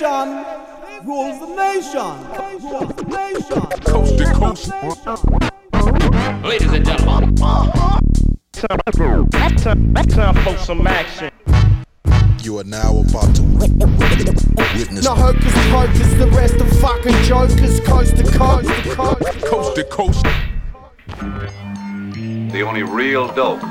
nation rules the nation. Rules the nation. Coast to coast. Ladies and gentlemen, time for some action. You are now about to witness. No hocus pocus, the rest of fucking jokers, coast to coast to coast. Coast to coast. The only real dope.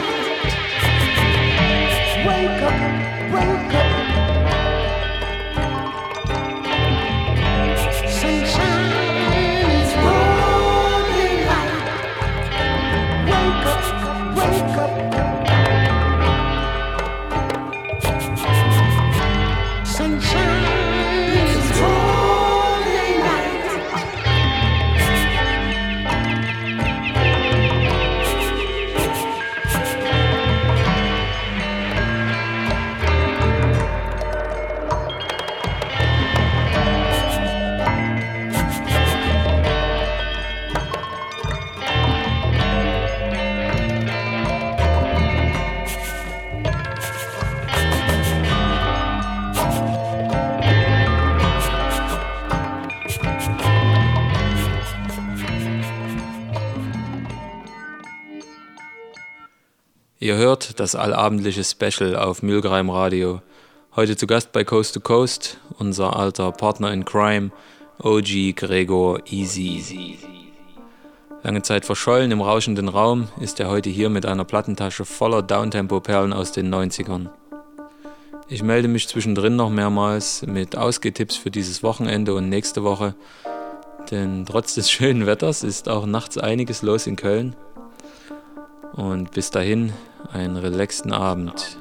Wake up, wake up. Ihr hört das allabendliche Special auf Mülgreim Radio. Heute zu Gast bei Coast to Coast, unser alter Partner in Crime, OG Gregor Easy. Lange Zeit verschollen im rauschenden Raum, ist er heute hier mit einer Plattentasche voller Downtempo-Perlen aus den 90ern. Ich melde mich zwischendrin noch mehrmals mit Ausgehtipps für dieses Wochenende und nächste Woche, denn trotz des schönen Wetters ist auch nachts einiges los in Köln. Und bis dahin einen relaxten Abend.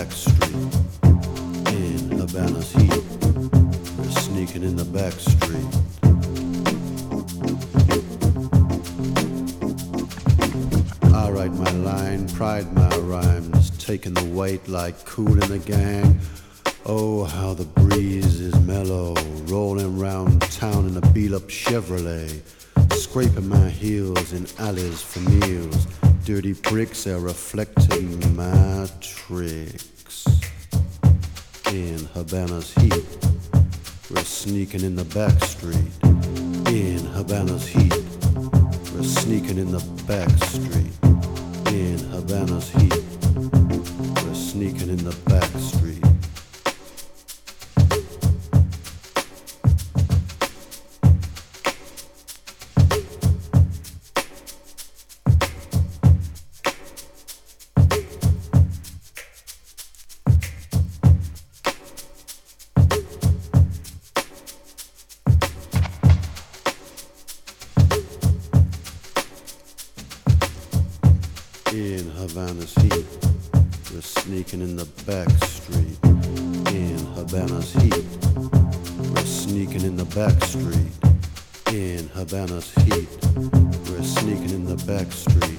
back street. In Havana's heat, we're sneaking in the back street. I write my line, pride my rhymes, taking the weight like Kool in the Gang. Oh, how the breeze is mellow, rolling round town in a beat-up Chevrolet, scraping my heels in alleys for meals. Dirty bricks are reflecting my tricks. In Havana's heat, we're sneaking in the back street. In Havana's heat, we're sneaking in the back street. In Havana's heat, we're sneaking in the back street. In Havana's heat, we're sneaking in the back street. In Havana's heat, we're sneaking in the back street. In Havana's heat, we're sneaking in the back street.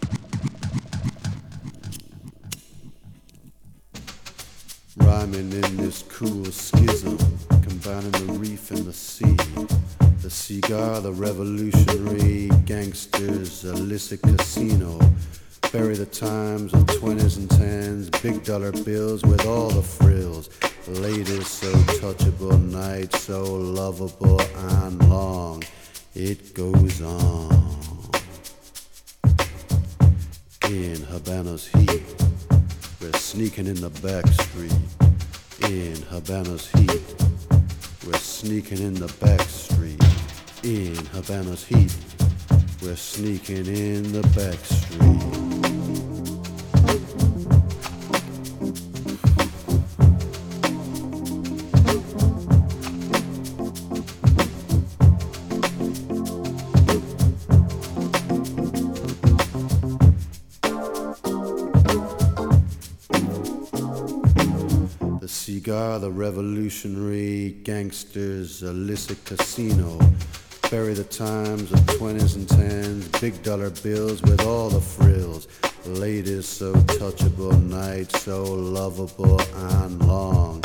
Rhyming in this cool schism, combining the reef and the sea. The cigar, the revolutionary, gangsters, illicit casino. Bury the times of 20s and 10s, big dollar bills with all the frills. Ladies so touchable, night so lovable and long. It goes on. In Havana's heat, we're sneaking in the back street. In Havana's heat, we're sneaking in the back street. In Havana's heat, we're sneaking in the back street. The revolutionary, gangsters, illicit casino. Bury the times of 20s and 10s, big dollar bills with all the frills. Ladies so touchable, night so lovable and long.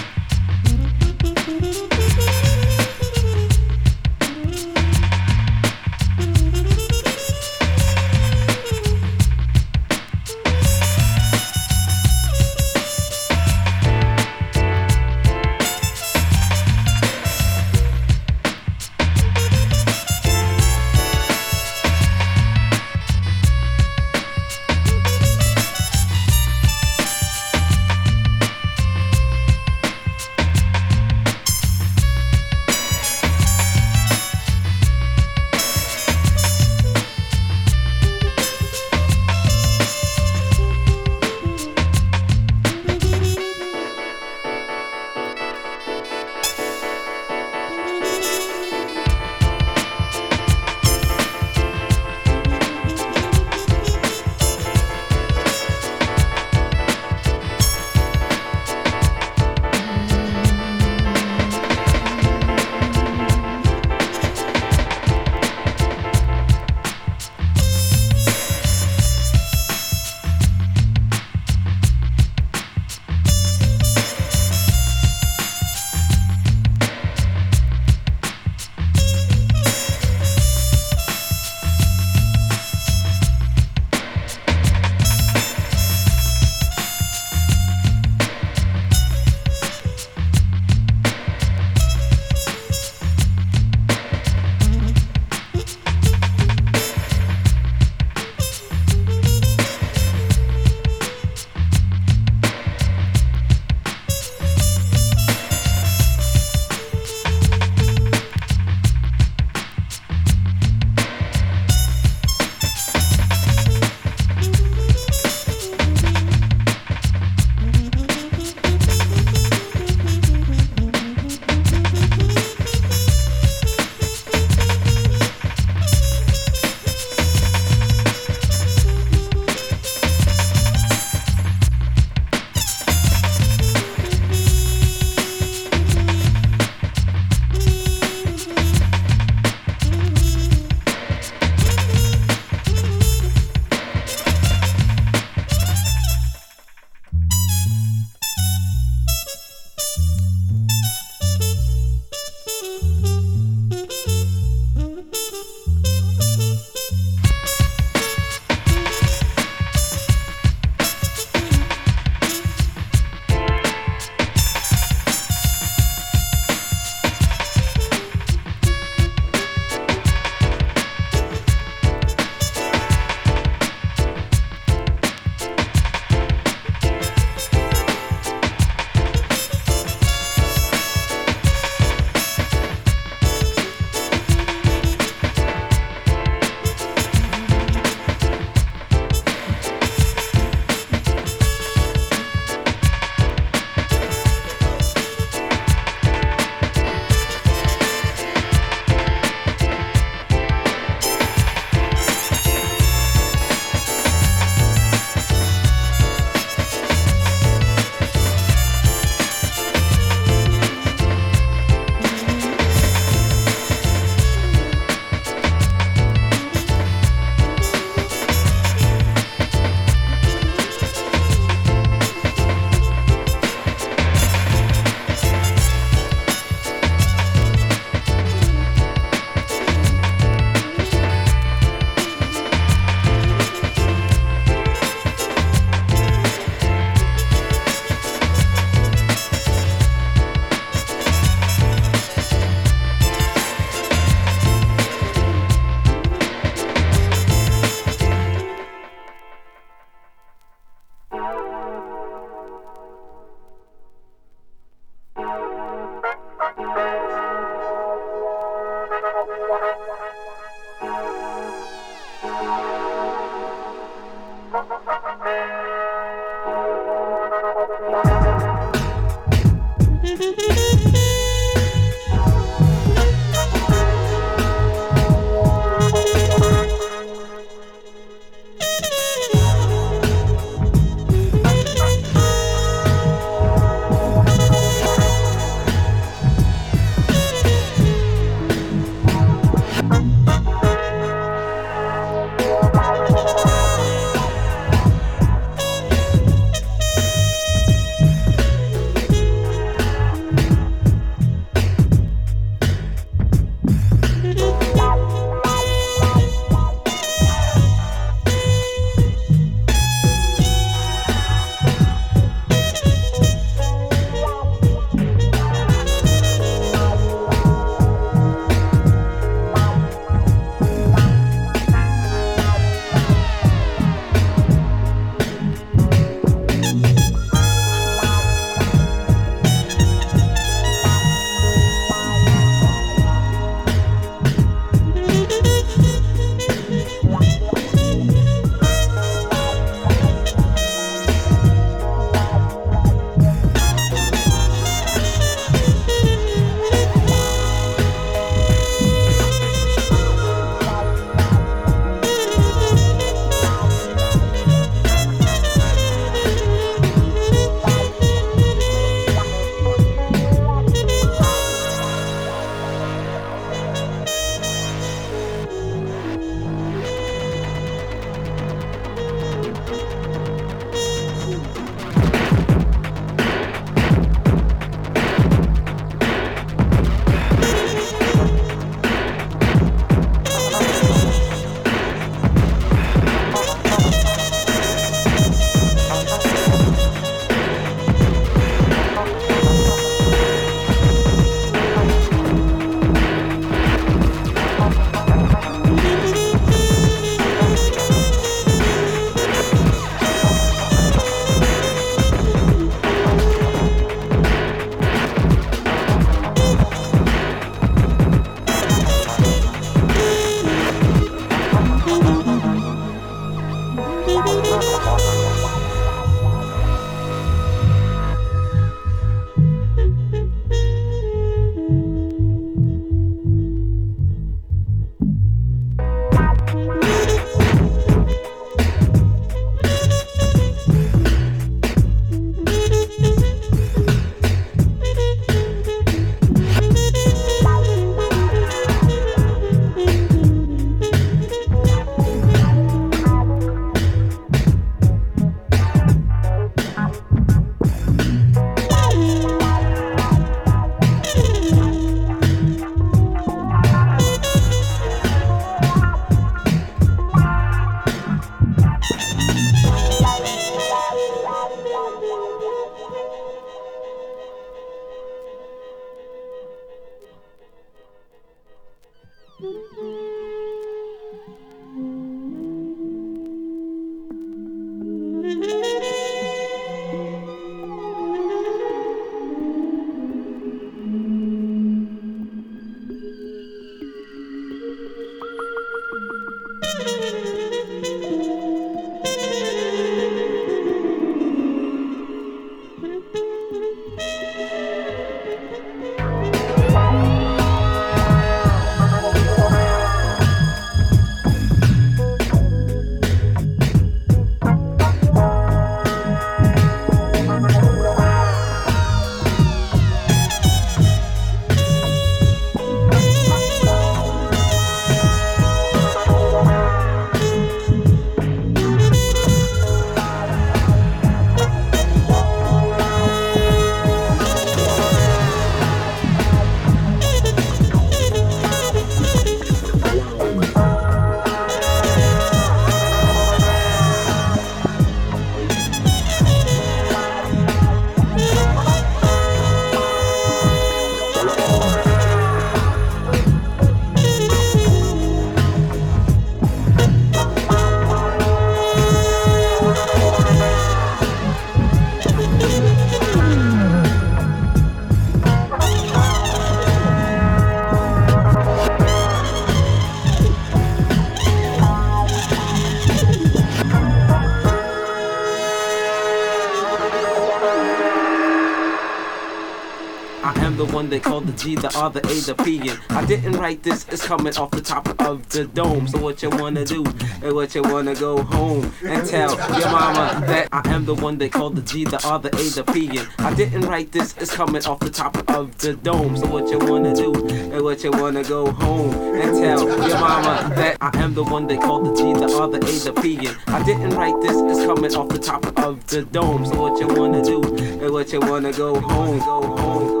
G, the R, the A, the P. And I didn't write this, it's coming off the top of the dome. So what you wanna do? And what you wanna go home and tell your mama that I am the one they call the G, the R, the A, the P. And I didn't write this, it's coming off the top of the dome. So what you wanna do? And what you wanna go home and tell your mama that I am the one they call the G, the R, the A, the P. And I didn't write this, it's coming off the top of the dome. So what you wanna do? And what you wanna go home, go home, go home.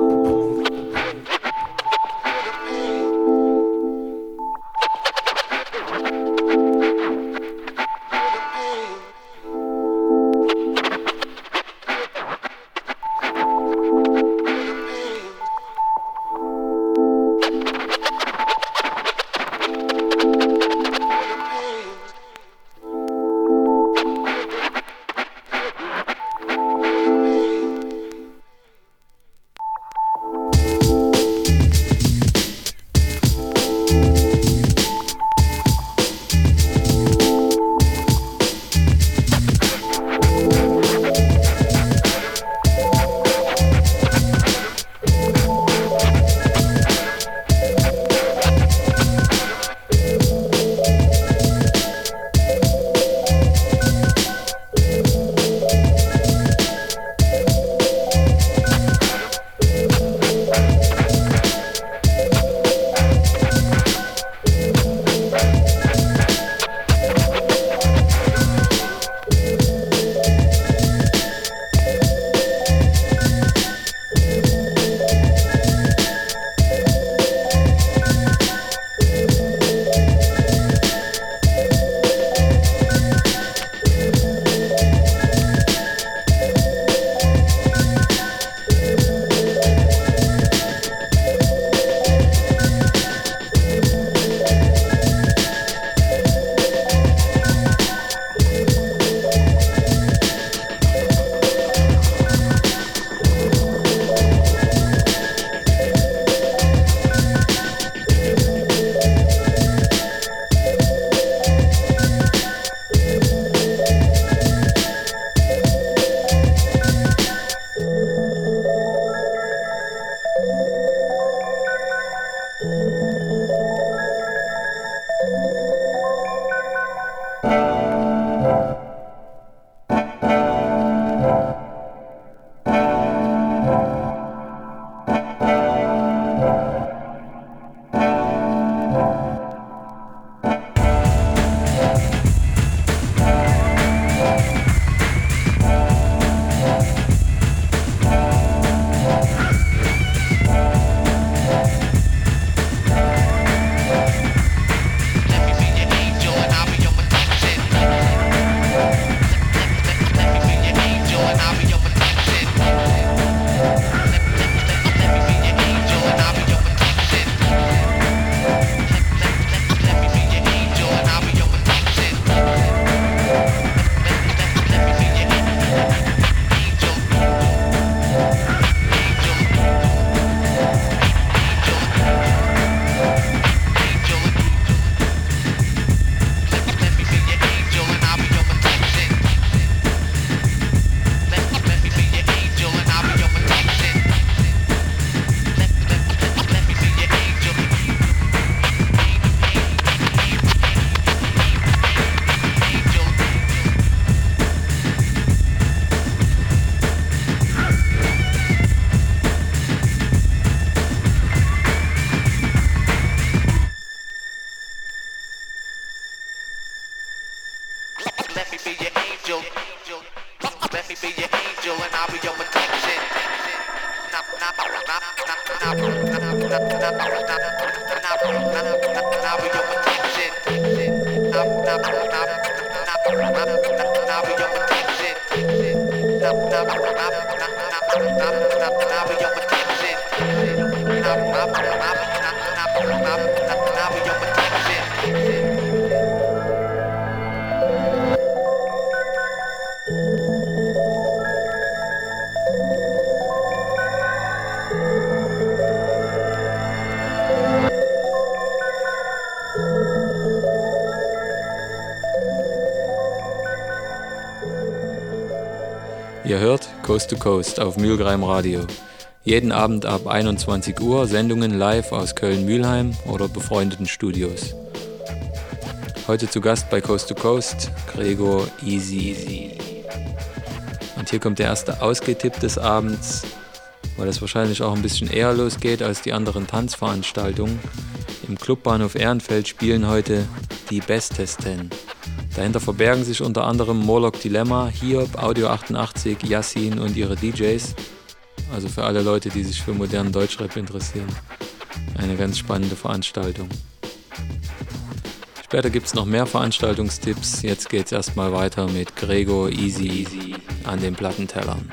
Ihr hört Coast to Coast auf Mülgreim Radio. Jeden Abend ab 21 Uhr Sendungen live aus Köln-Mülheim oder befreundeten Studios. Heute zu Gast bei Coast to Coast, Gregor Easy. Und hier kommt der erste Ausgehtipp des Abends, weil es wahrscheinlich auch ein bisschen eher losgeht als die anderen Tanzveranstaltungen. Im Clubbahnhof Ehrenfeld spielen heute die Bestesten. Dahinter verbergen sich unter anderem Morlock Dilemma, Hiob, Audio 88, Yassin und ihre DJs. Also für alle Leute, die sich für modernen Deutschrap interessieren. Eine ganz spannende Veranstaltung. Später gibt es noch mehr Veranstaltungstipps. Jetzt geht's erstmal weiter mit Gregor Easy an den Plattentellern.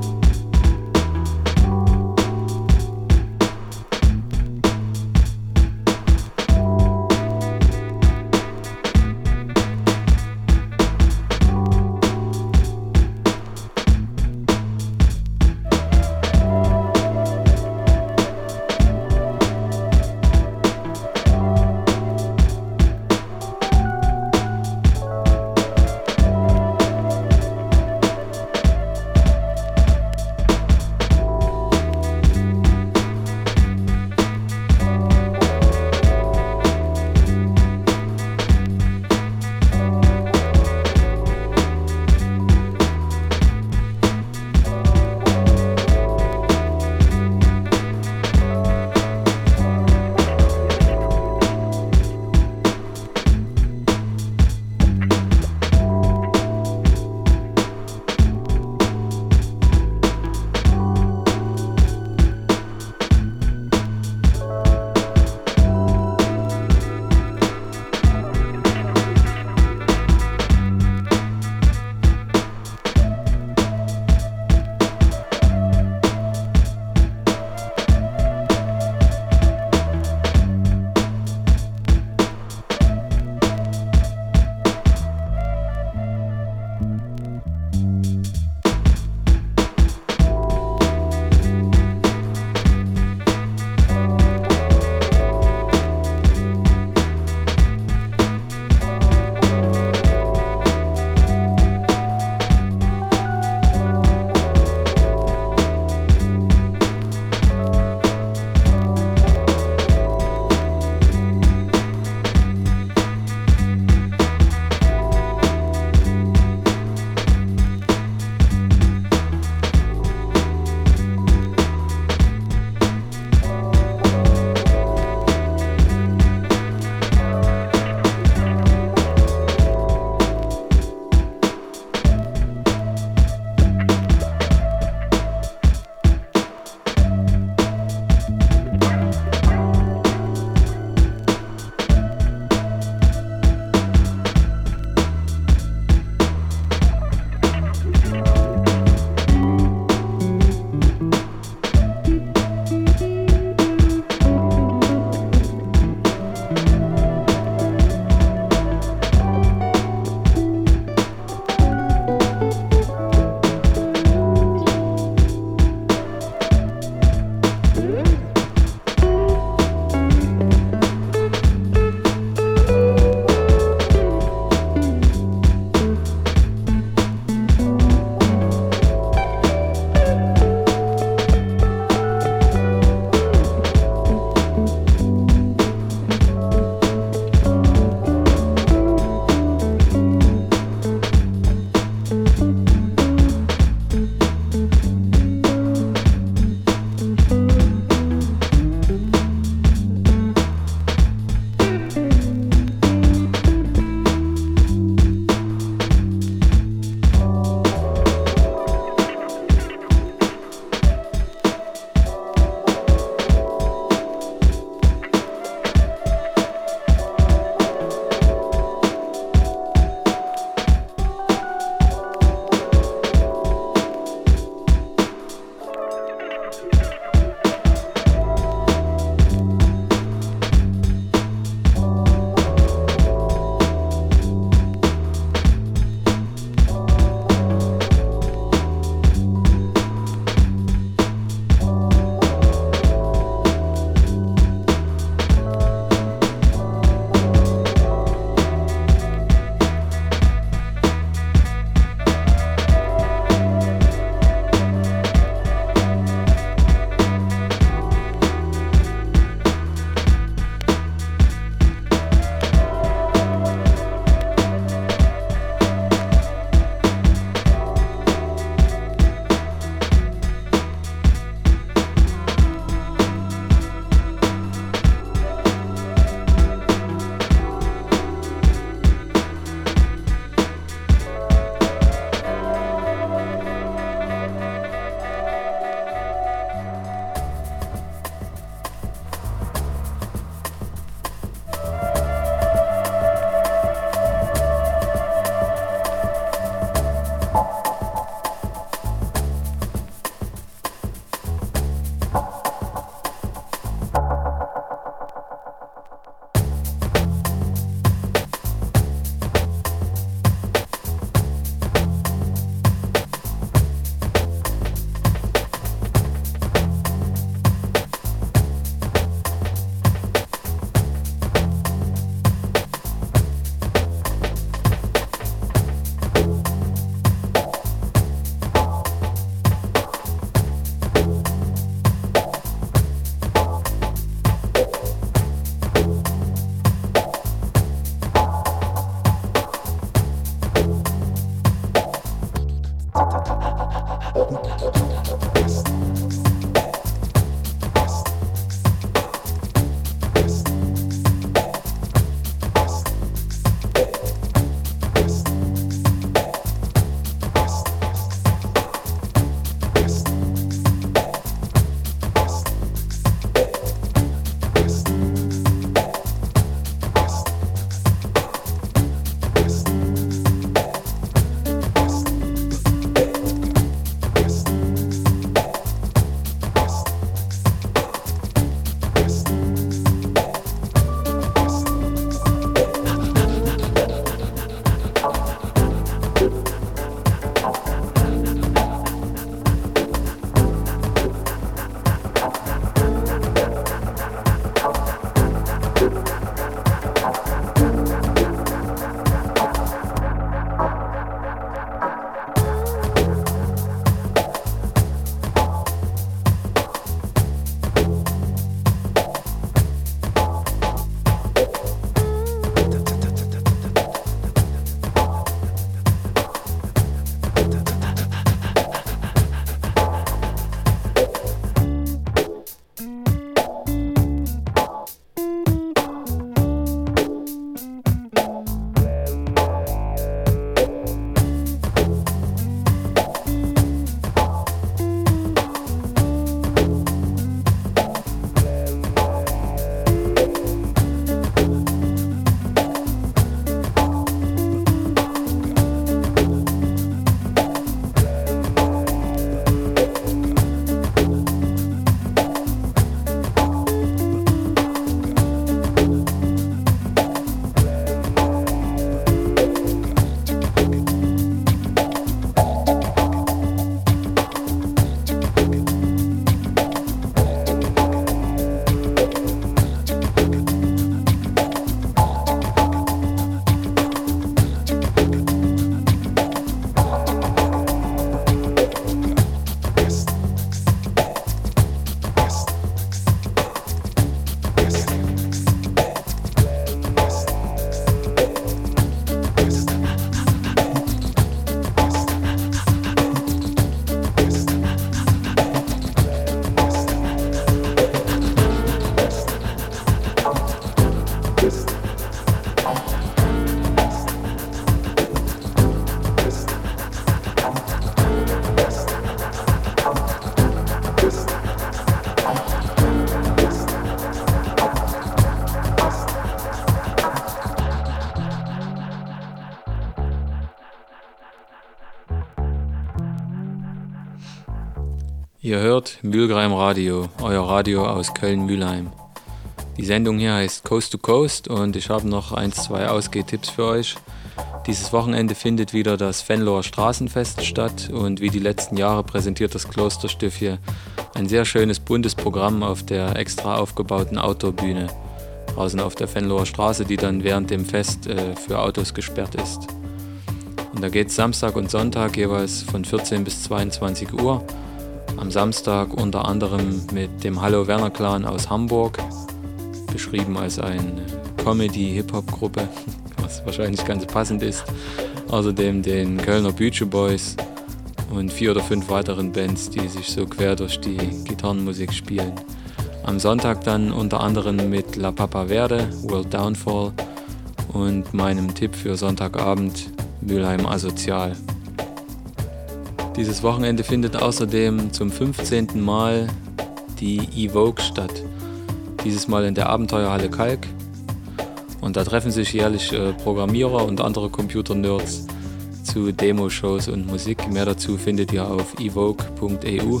Ihr hört Mülheim Radio, euer Radio aus Köln-Mülheim. Die Sendung hier heißt Coast to Coast und ich habe noch 1-2 Ausgehtipps für euch. Dieses Wochenende findet wieder das Venloer Straßenfest statt und wie die letzten Jahre präsentiert das Klosterstift hier ein sehr schönes buntes Programm auf der extra aufgebauten Outdoor-Bühne draußen auf der Venloer Straße, die dann während dem Fest für Autos gesperrt ist. Und da geht es Samstag und Sonntag jeweils von 14 bis 22 Uhr. Am Samstag unter anderem mit dem Hallo Werner Clan aus Hamburg, beschrieben als eine Comedy-Hip-Hop-Gruppe, was wahrscheinlich ganz passend ist. Außerdem den Kölner Büche Boys und 4 oder 5 weiteren Bands, die sich so quer durch die Gitarrenmusik spielen. Am Sonntag dann unter anderem mit La Papa Verde, World Downfall und meinem Tipp für Sonntagabend Mülheim Asozial. Dieses Wochenende findet außerdem zum 15. Mal die Evoke statt. Dieses Mal in der Abenteuerhalle Kalk. Und da treffen sich jährlich Programmierer und andere Computer-Nerds zu Demo-Shows und Musik. Mehr dazu findet ihr auf evoke.eu.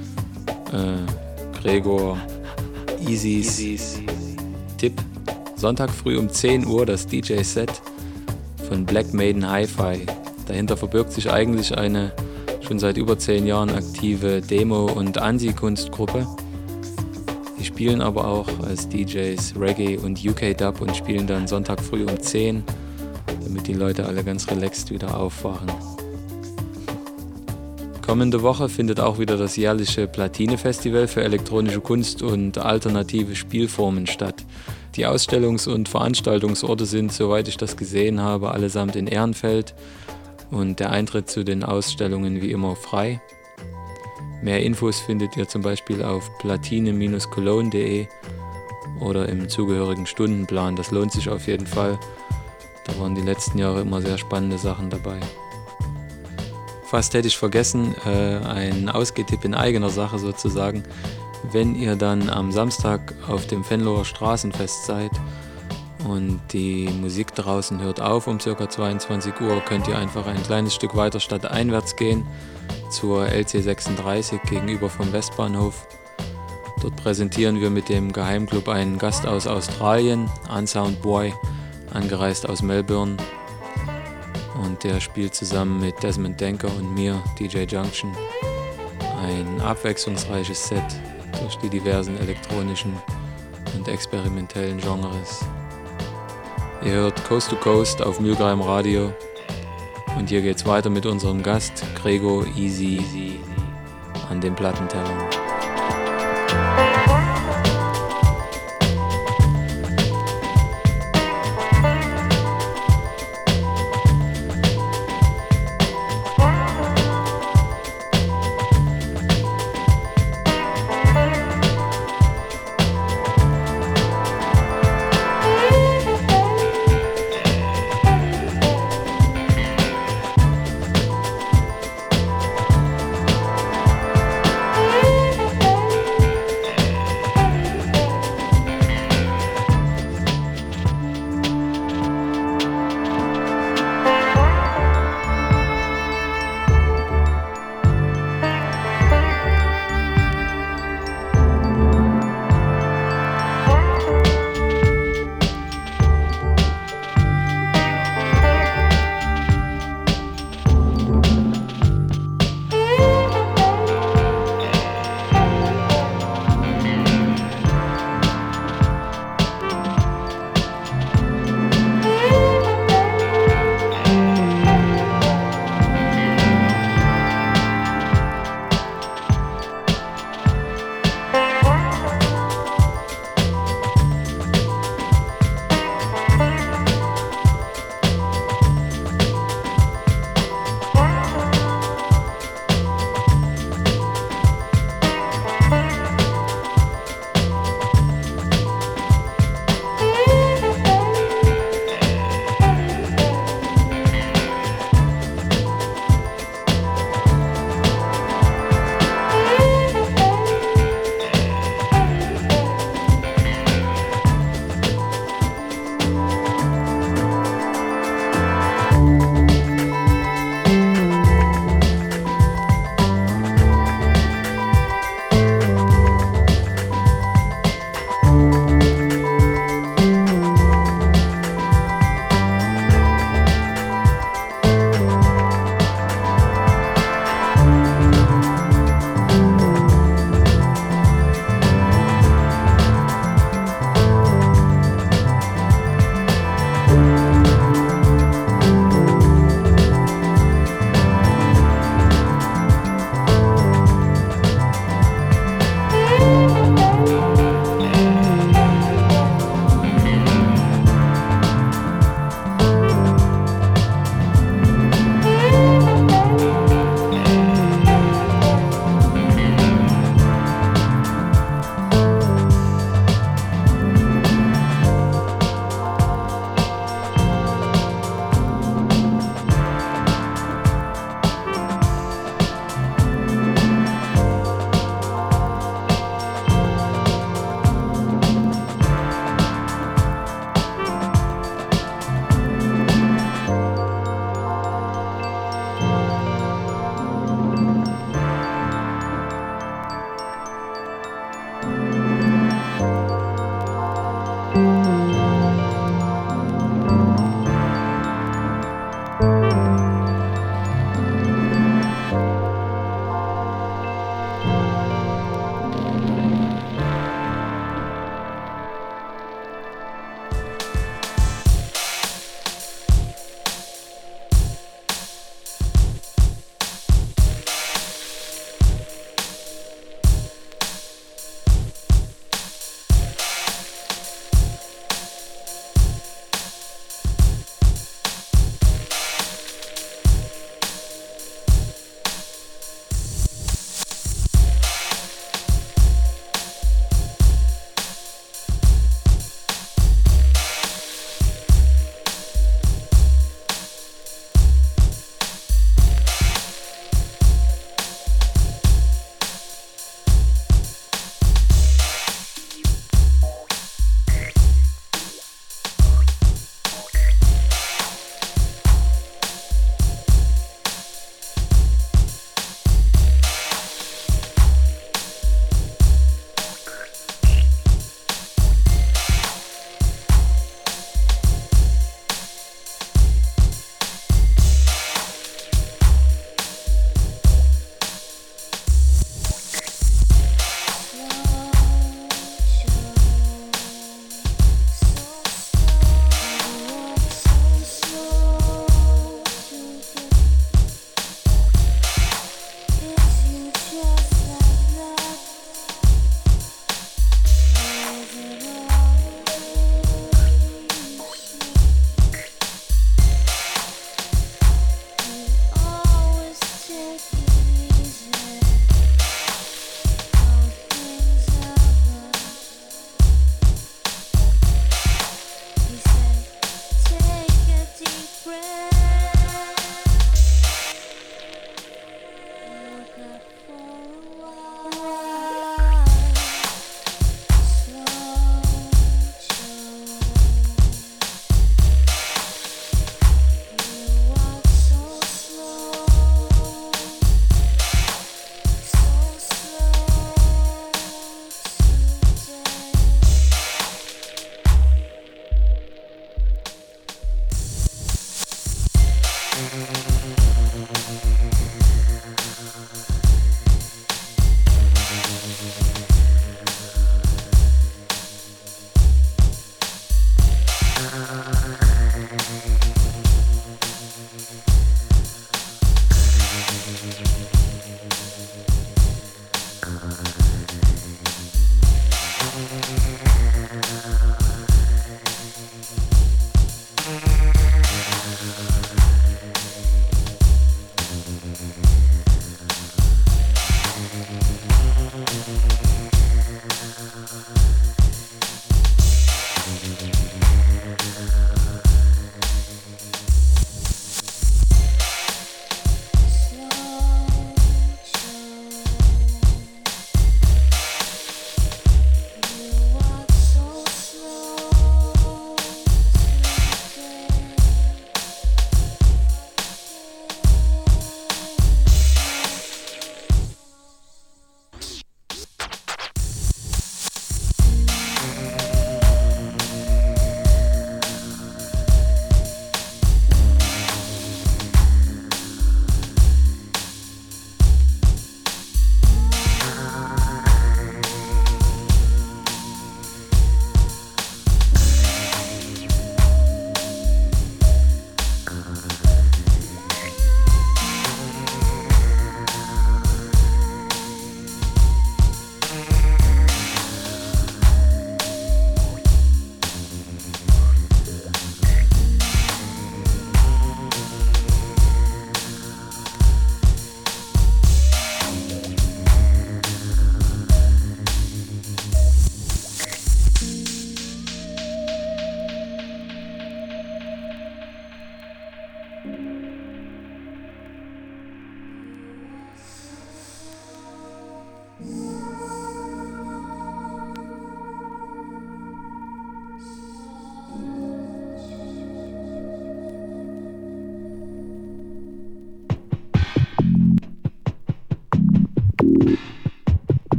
Gregor Easys Tipp. Sonntag früh um 10 Uhr das DJ-Set von Black Maiden Hi-Fi. Dahinter verbirgt sich eigentlich eine schon seit über 10 Jahren aktive Demo- und Ansi-Kunstgruppe. Die spielen aber auch als DJs Reggae und UK-Dub und spielen dann Sonntag früh um 10, damit die Leute alle ganz relaxed wieder aufwachen. Kommende Woche findet auch wieder das jährliche Platine-Festival für elektronische Kunst und alternative Spielformen statt. Die Ausstellungs- und Veranstaltungsorte sind, soweit ich das gesehen habe, allesamt in Ehrenfeld und der Eintritt zu den Ausstellungen wie immer frei. Mehr Infos findet ihr zum Beispiel auf platine-cologne.de oder im zugehörigen Stundenplan. Das lohnt sich auf jeden Fall. Da waren die letzten Jahre immer sehr spannende Sachen dabei. Fast hätte ich vergessen, ein Ausgehtipp in eigener Sache sozusagen. Wenn ihr dann am Samstag auf dem Venloer Straßenfest seid und die Musik draußen hört auf um ca. 22 Uhr, könnt ihr einfach ein kleines Stück weiter stadteinwärts gehen zur LC 36 gegenüber vom Westbahnhof. Dort präsentieren wir mit dem Geheimclub einen Gast aus Australien, Unsound Boy, angereist aus Melbourne. Und der spielt zusammen mit Desmond Denker und mir, DJ Junction, ein abwechslungsreiches Set durch die diversen elektronischen und experimentellen Genres. Ihr hört Coast to Coast auf Mülheim Radio und hier geht's weiter mit unserem Gast Gregor Easy an den Plattentellern.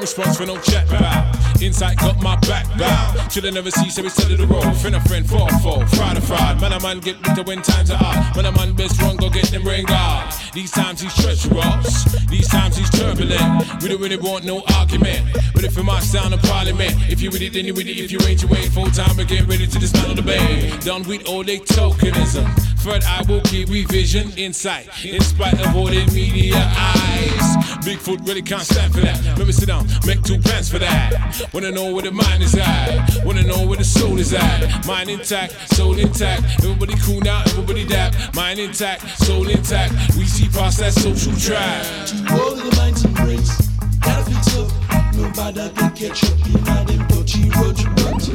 response for no chat bow. Insight got my back bow. Chillin' never see, so we settle the road. Friend a friend, fall, fried a fried. Man a man get bitter when times are hard. Man a man best run, go get them rain guard. These times he's treacherous, these times he's turbulent. We don't really want no argument, but if it might sound in parliament, if you with it, then you with it. If you ain't, you ain't. Full time, we get ready to dismantle the bay. Done with all they tokenism. Third eye will keep revision, insight, in spite of all the media eyes. Bigfoot really can't stand for that. Let me sit down, make 2 pants for that. Wanna know where the mind is at, wanna know where the soul is at. Mind intact, soul intact. Everybody cool now, everybody dap. Mind intact, soul intact. We see past that social trap. To all of the minds and brains, gotta fix up. Nobody can catch up in all them dodgy roads.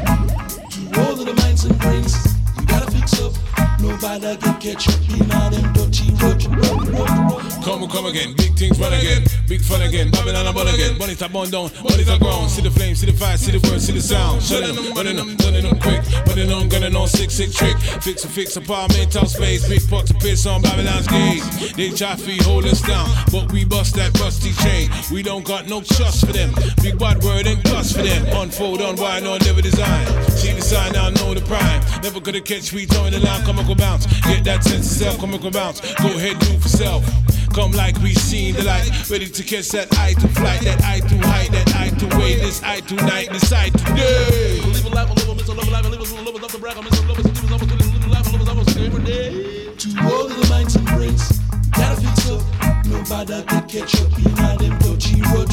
To all of the minds and brains, you gotta fix up. Nobody can catch up in all them dodgy roads. Come again, big things run again, big fun again, Babylon and bun again. Bunny top on down, bunny top ground. See the flame, see the fire, see the word, see the sound. Shutting them, running them quick. Running on, gunning on, 6 trick. Fix apartment, top space, big pot to piss on Babylon's gaze. They try to hold us down, but we bust that rusty chain. We don't got no trust for them. Big bad word and cuss for them. Unfold, unwind, or never design. See the sign, now know the prime. Never could have catch me, join the line, come and go bounce. Get that sense of self, come and go bounce. Go ahead, do for self. Come like we seen the light, ready to catch that eye to flight, that eye to height, that eye to way, this eye to night, this eye today. Live a life, live a miss a love life, live a love of the brag, I miss a love of the live a life, live a every day. To all the minds and brains, gotta fix up. Nobody can catch up in all them dodgy roads.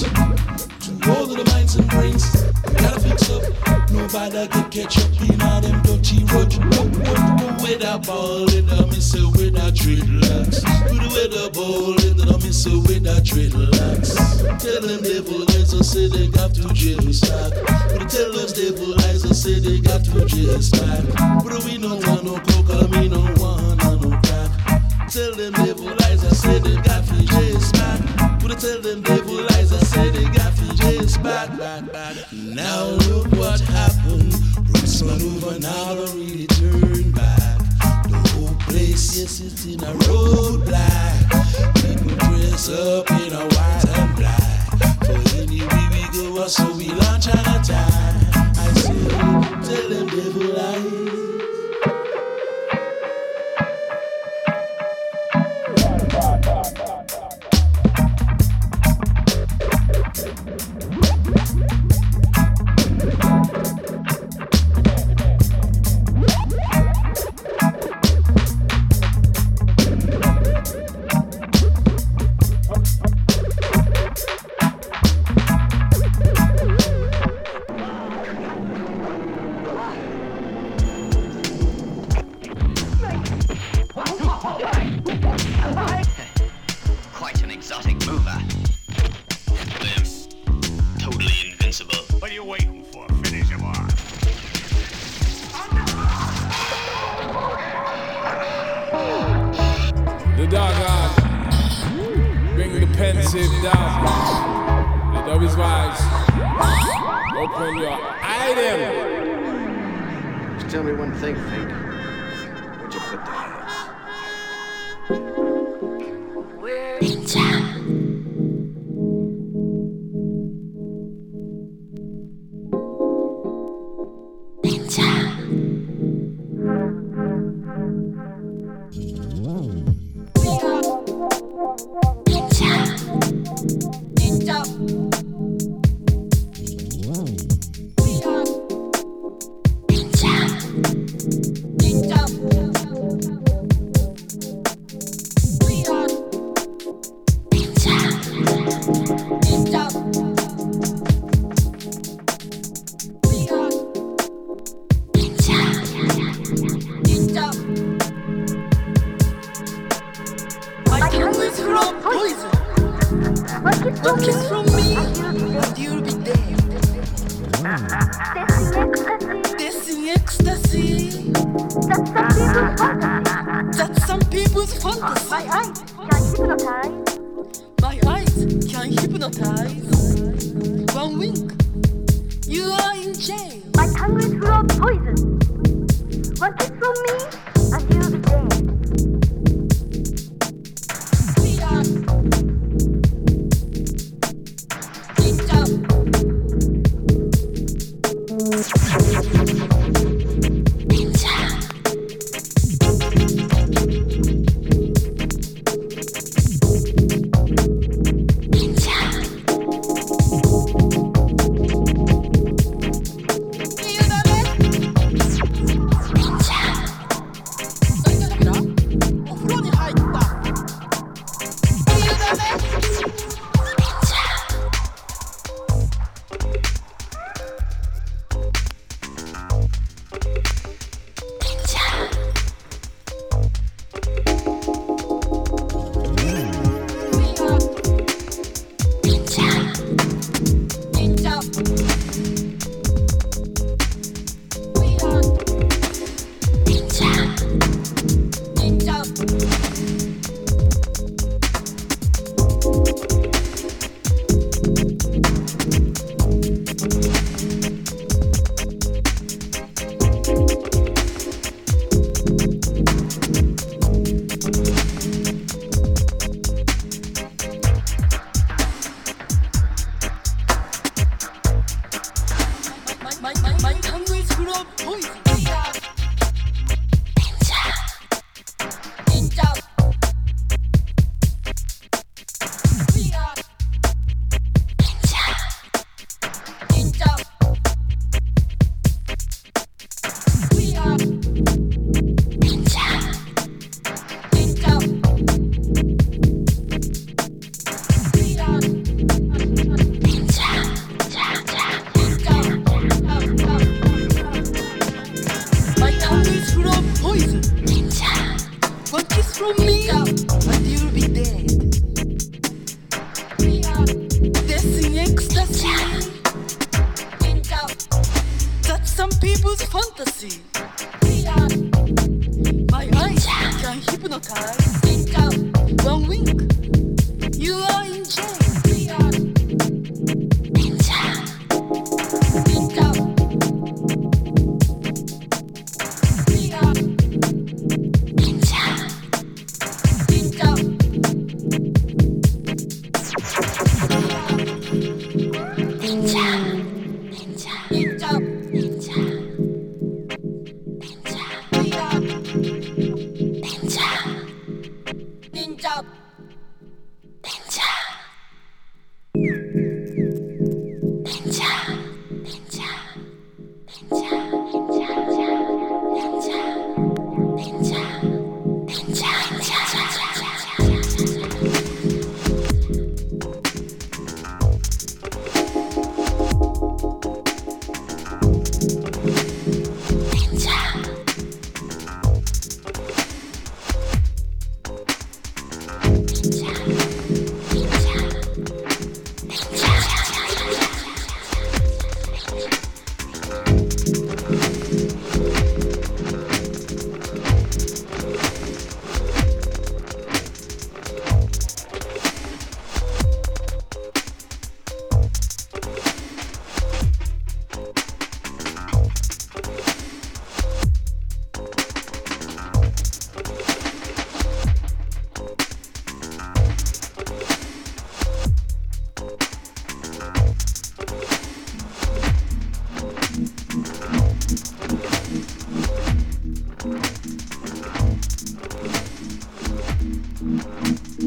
To all the minds and brains, gotta fix up. Nobody can catch up in all them dodgy roads. With a ball in the miss with a dreadlocks. With a ball in the miss with a dreadlocks. Tell them devil eyes I say they got to jail stack. Tell us devil eyes I say they got to jail stack. But we no want no coke, me no want no crack. Tell them devil eyes I say they got to jail stack. But tell them devil eyes I say they got to jail back. Now look what happened. Roots maneuver now don't really turn back. Place, yes, it's in a roadblock. People dress up in a white and black. For anywhere we go, so we launch an attack. I say, tell them devil lies. Deep down.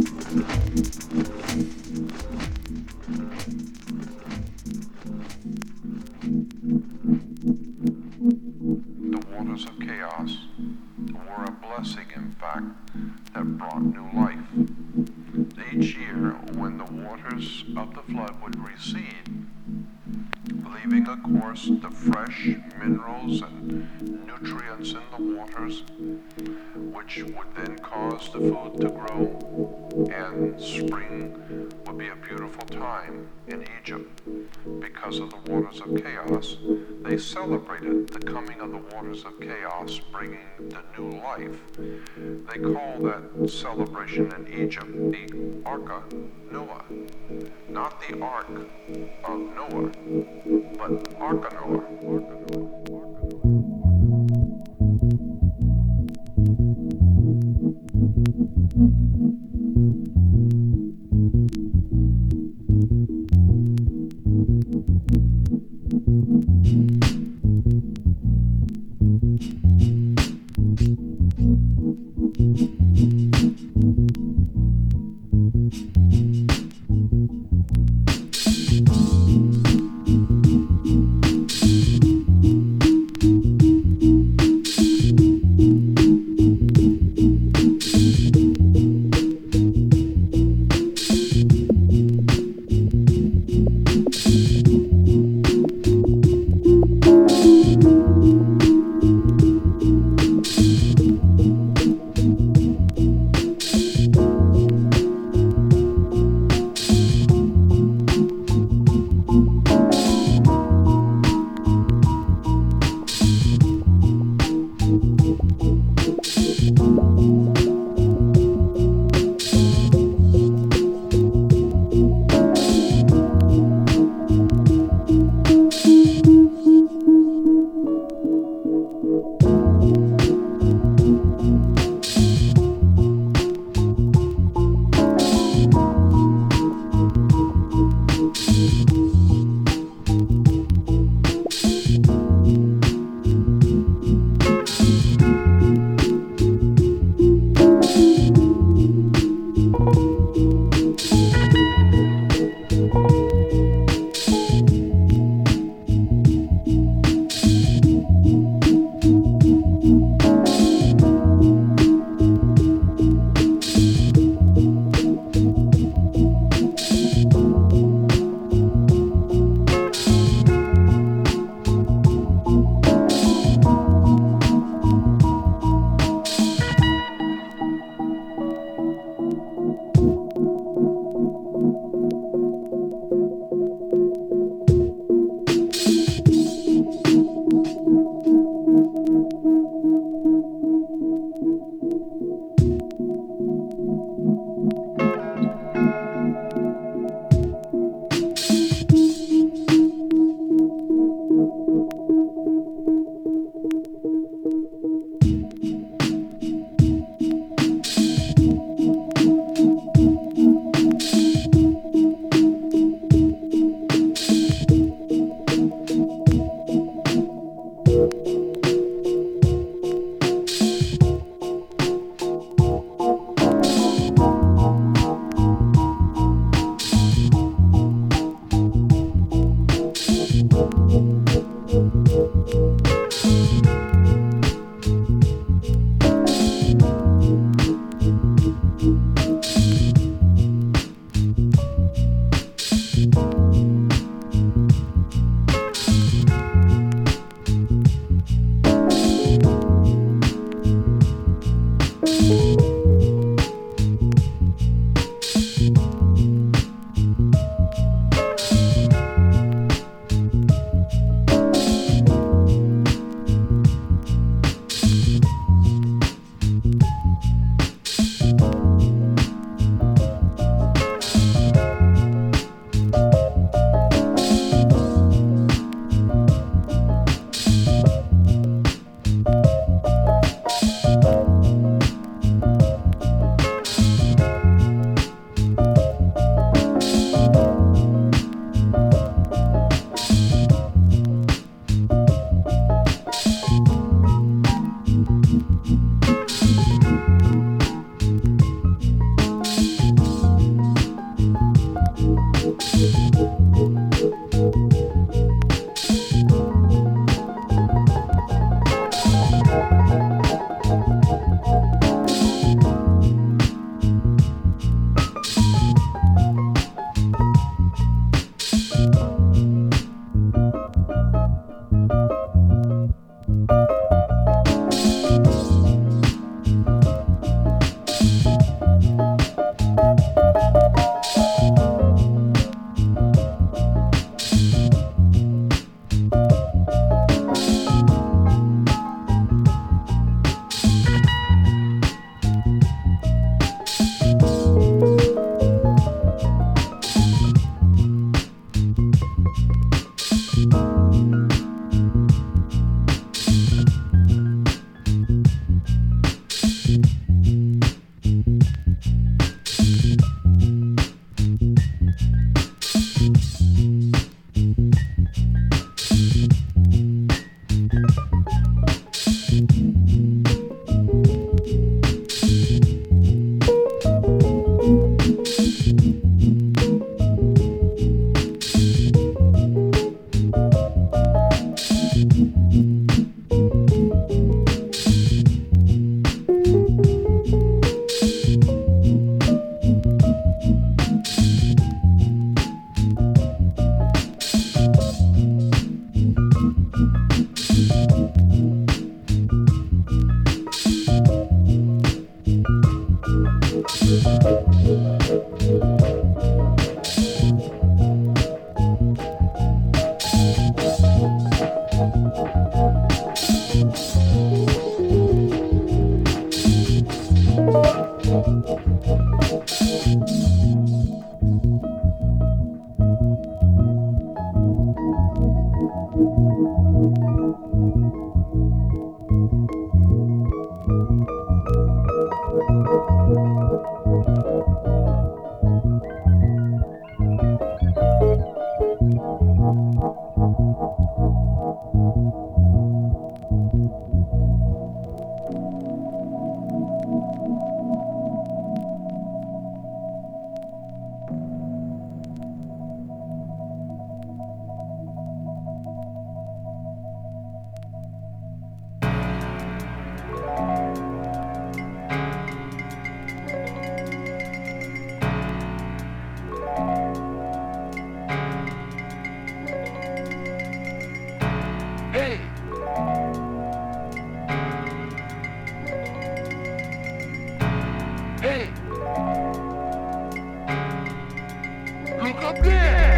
The waters of chaos were a blessing, in fact, that brought new life. Each year, when the waters of the flood would recede, leaving, of course, the fresh minerals and nutrients in the waters, which would then cause the food to grow, and spring would be a beautiful time in Egypt. Because of the waters of chaos, they celebrated the coming of the waters of chaos, bringing the new life. They call that celebration in Egypt the Arka Noah. Not the Ark of Noah, but Arka Noah. look up there.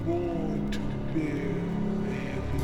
born to bear a heavy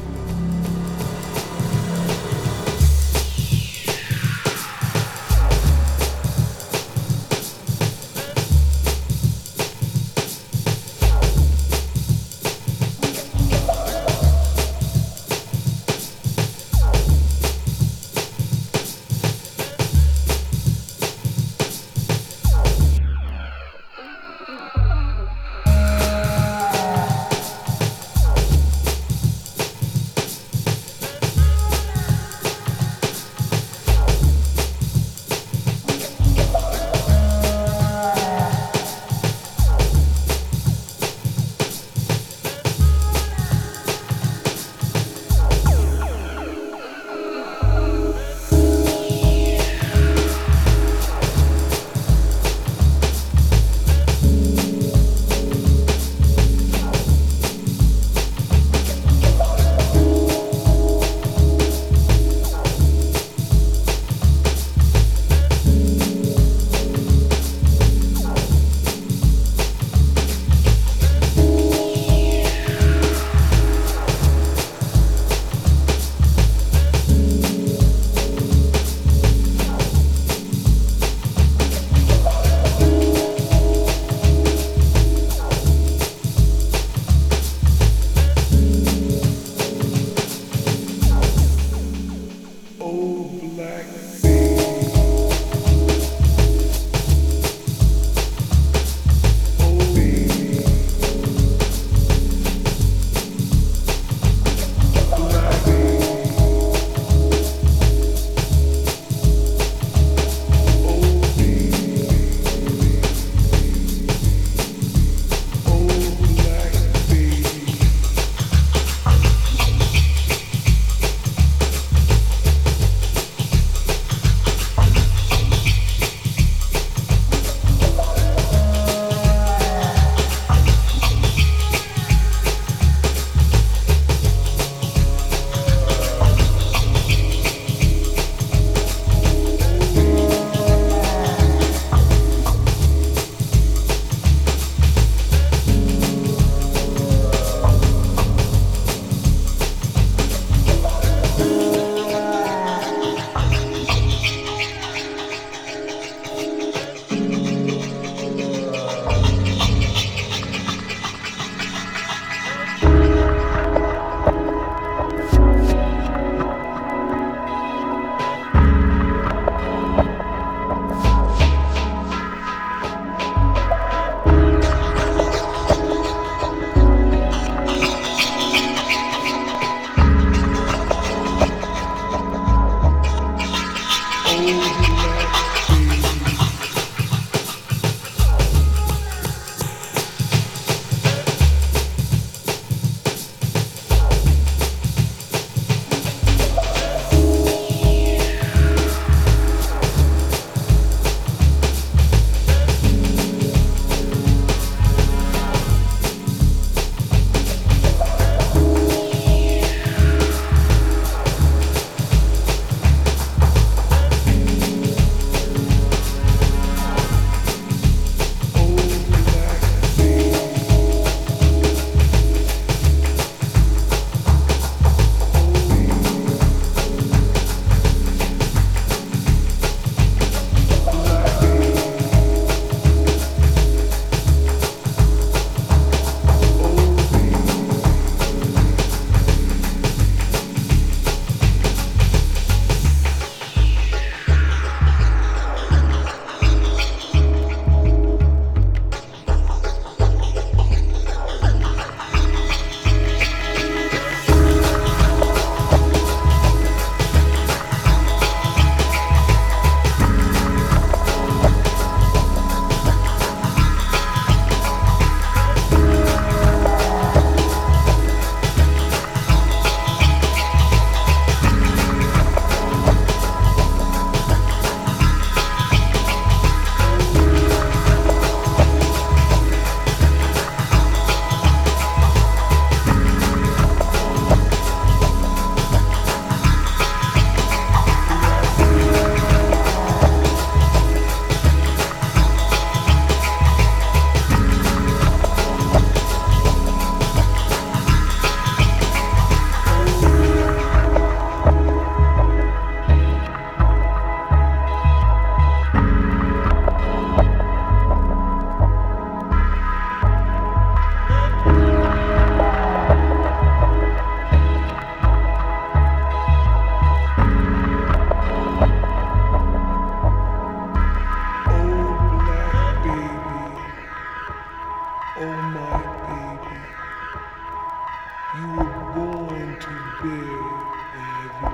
Oh my baby, you were born to bear a heavy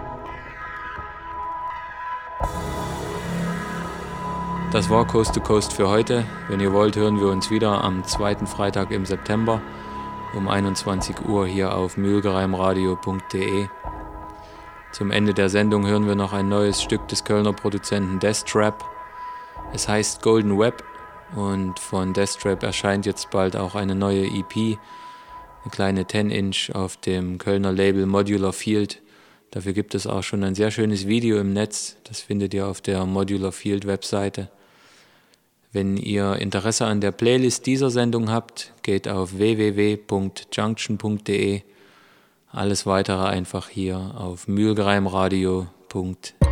load. Das war Coast to Coast für heute. Wenn ihr wollt, hören wir uns wieder am zweiten Freitag im September um 21 Uhr hier auf mülgereimradio.de. Zum Ende der Sendung hören wir noch ein neues Stück des Kölner Produzenten Deathtrap. Es heißt Golden Web und von Deathtrap erscheint jetzt bald auch eine neue EP, eine kleine 10-Inch auf dem Kölner Label Modular Field. Dafür gibt es auch schon ein sehr schönes Video im Netz, das findet ihr auf der Modular Field Webseite. Wenn ihr Interesse an der Playlist dieser Sendung habt, geht auf www.junction.de. Alles weitere einfach hier auf mülgereimradio.de.